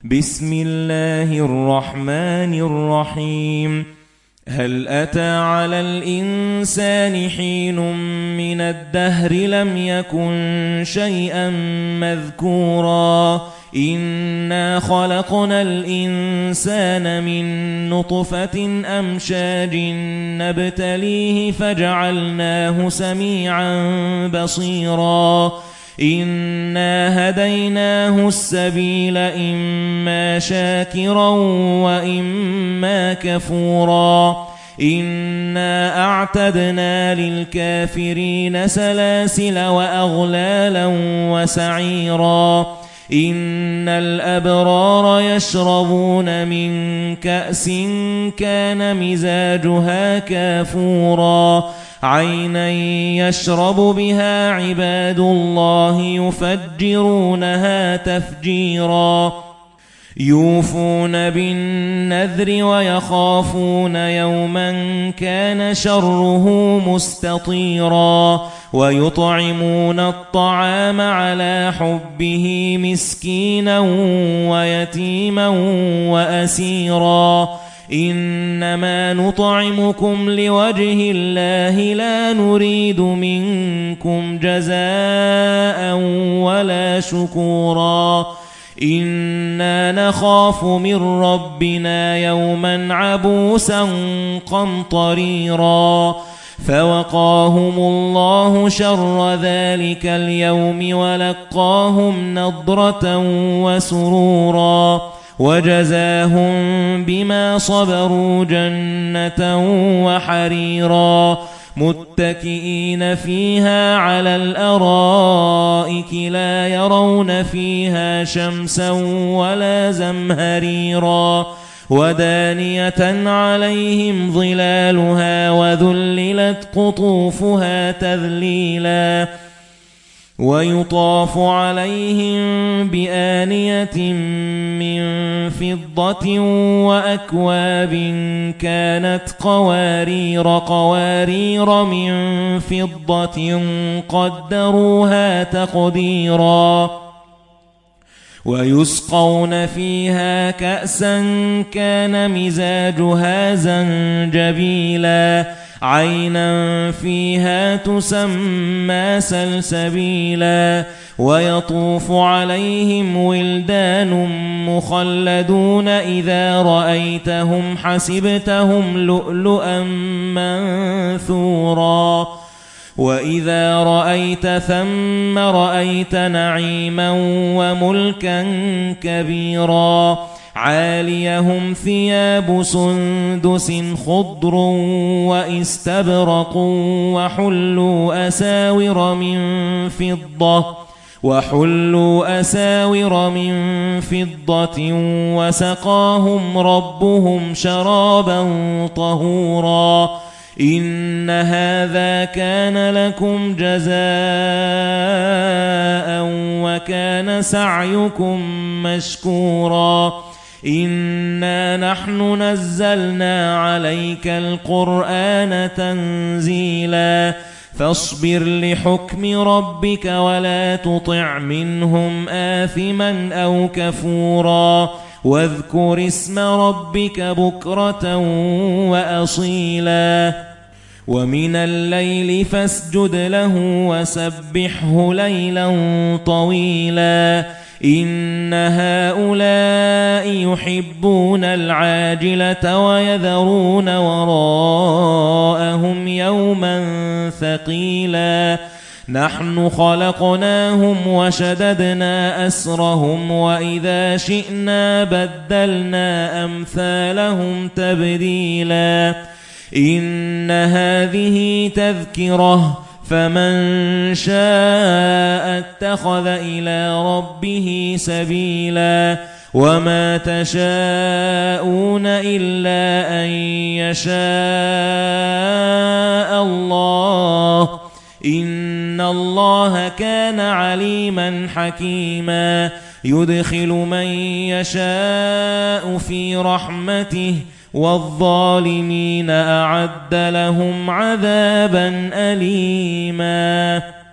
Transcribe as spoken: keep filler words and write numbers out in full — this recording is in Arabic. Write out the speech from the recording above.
بسم الله الرحمن الرحيم. هل أتى على الإنسان حين من الدهر لم يكن شيئا مذكورا إنا خلقنا الإنسان من نطفة أمشاج نبتليه فجعلناه سميعا بصيرا إنا هديناه السبيل إما شاكرا وإما كفورا إنا أعتدنا للكافرين سلاسل وأغلالا وسعيرا إن الأبرار يشربون من كأس كان مزاجها كافورا عينا يشرب بها عباد الله يفجرونها تفجيرا يوفون بالنذر ويخافون يوما كان شره مستطيرا ويطعمون الطعام على حبه مسكينا ويتيما وأسيرا إنما نطعمكم لوجه الله لا نريد منكم جزاء ولا شكورا إنا نخاف من ربنا يوما عبوسا قمطريرا فوقاهم الله شر ذلك اليوم ولقاهم نضرة وسرورا وجزاهم بما صبروا جنة وحريرا متكئين فيها على الأرائك لا يرون فيها شمسا ولا زمهريرا ودانية عليهم ظلالها وذللت قطوفها تذليلا ويطاف عليهم بآنية من فضة وأكواب كانت قوارير قوارير من فضة قدروها تقديرا ويسقون فيها كأسا كان مزاجها زنجبيلا عينا فيها تسمى سلسبيلا ويطوف عليهم ولدان مخلدون إذا رأيتهم حسبتهم لؤلؤا منثورا وإذا رأيت ثم رأيت نعيما وملكا كبيرا عاليهم ثياب سندس خضر واستبرق وحلوا أساور من فضة وحلوا أساور من فضة وسقاهم ربهم شرابا طهورا إن هذا كان لكم جزاء وكان سعيكم مشكورا إنا نحن نزلنا عليك القرآن تنزيلا فاصبر لحكم ربك ولا تطع منهم آثما أو كفورا واذكر اسم ربك بكرة وأصيلا ومن الليل فاسجد له وسبحه ليلا طويلا إن هؤلاء يحبون العاجلة ويذرون وراءهم يوما ثقيلا نحن خلقناهم وشددنا أسرهم وإذا شئنا بدلنا أمثالهم تبديلا إن هذه تذكرة فمن شاء اتخذ إلى ربه سبيلا وما تشاءون إلا أن يشاء الله إن الله كان عليما حكيما يدخل من يشاء في رحمته والظالمين أعد لهم عذابا أليما.